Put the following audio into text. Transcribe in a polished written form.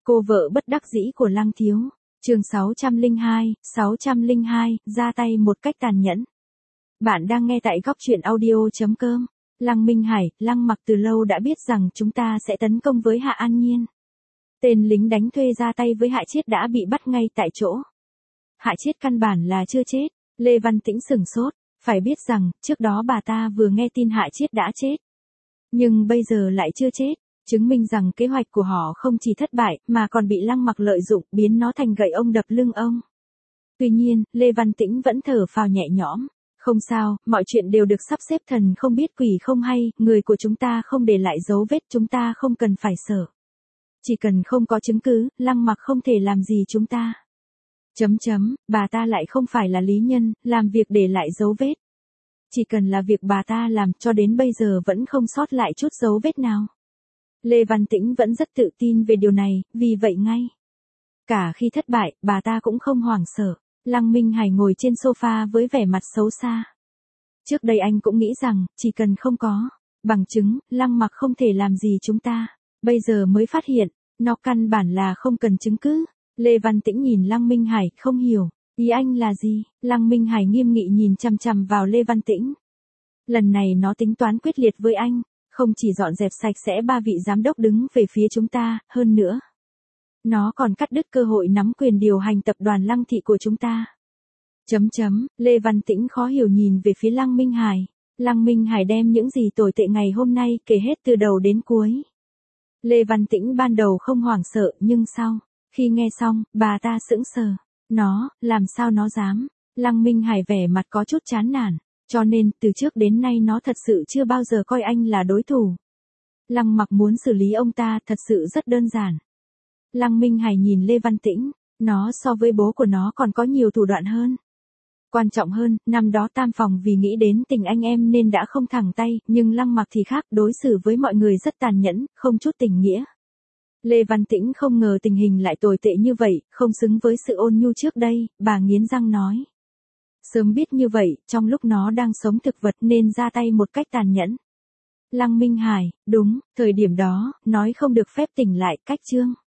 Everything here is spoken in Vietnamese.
Cô vợ bất đắc dĩ của Lăng Thiếu. Chương 602, ra tay một cách tàn nhẫn. Bạn đang nghe tại góc truyện audio.com. Lăng Minh Hải, Lăng Mặc từ lâu đã biết rằng chúng ta sẽ tấn công với Hạ An Nhiên. Tên lính đánh thuê ra tay với Hạ Chiết đã bị bắt ngay tại chỗ. Hạ Chiết căn bản là chưa chết. Lê Văn Tĩnh sửng sốt, phải biết rằng, trước đó bà ta vừa nghe tin Hạ Chiết đã chết. Nhưng bây giờ lại chưa chết, chứng minh rằng kế hoạch của họ không chỉ thất bại, mà còn bị Lăng Mặc lợi dụng, biến nó thành gậy ông đập lưng ông. Tuy nhiên, Lê Văn Tĩnh vẫn thở phào nhẹ nhõm. Không sao, mọi chuyện đều được sắp xếp, thần không biết quỷ không hay, người của chúng ta không để lại dấu vết, chúng ta không cần phải sợ. Chỉ cần không có chứng cứ, Lăng Mặc không thể làm gì chúng ta. Bà ta lại không phải là lý nhân, làm việc để lại dấu vết. Chỉ cần là việc bà ta làm, cho đến bây giờ vẫn không sót lại chút dấu vết nào. Lê Văn Tĩnh vẫn rất tự tin về điều này, vì vậy ngay cả khi thất bại, bà ta cũng không hoảng sợ. Lăng Minh Hải ngồi trên sofa với vẻ mặt xấu xa. Trước đây anh cũng nghĩ rằng, chỉ cần không có bằng chứng, Lăng Mặc không thể làm gì chúng ta. Bây giờ mới phát hiện, nó căn bản là không cần chứng cứ. Lê Văn Tĩnh nhìn Lăng Minh Hải, không hiểu, ý anh là gì? Lăng Minh Hải nghiêm nghị nhìn chằm chằm vào Lê Văn Tĩnh. Lần này nó tính toán quyết liệt với anh, không chỉ dọn dẹp sạch sẽ 3 vị giám đốc đứng về phía chúng ta, hơn nữa. Nó còn cắt đứt cơ hội nắm quyền điều hành tập đoàn Lăng Thị của chúng ta. Lê Văn Tĩnh khó hiểu nhìn về phía Lăng Minh Hải. Lăng Minh Hải đem những gì tồi tệ ngày hôm nay kể hết từ đầu đến cuối. Lê Văn Tĩnh ban đầu không hoảng sợ, nhưng sau khi nghe xong, bà ta sững sờ. Làm sao nó dám? Lăng Minh Hải vẻ mặt có chút chán nản. Cho nên, từ trước đến nay nó thật sự chưa bao giờ coi anh là đối thủ. Lăng Mặc muốn xử lý ông ta thật sự rất đơn giản. Lăng Minh Hải nhìn Lê Văn Tĩnh, nó so với bố của nó còn có nhiều thủ đoạn hơn. Quan trọng hơn, năm đó tam phòng vì nghĩ đến tình anh em nên đã không thẳng tay, nhưng Lăng Mặc thì khác, đối xử với mọi người rất tàn nhẫn, không chút tình nghĩa. Lê Văn Tĩnh không ngờ tình hình lại tồi tệ như vậy, không xứng với sự ôn nhu trước đây, bà nghiến răng nói. Sớm biết như vậy, trong lúc nó đang sống thực vật nên ra tay một cách tàn nhẫn. Lăng Minh Hải, đúng, thời điểm đó, nói không được phép tỉnh lại, cách chương.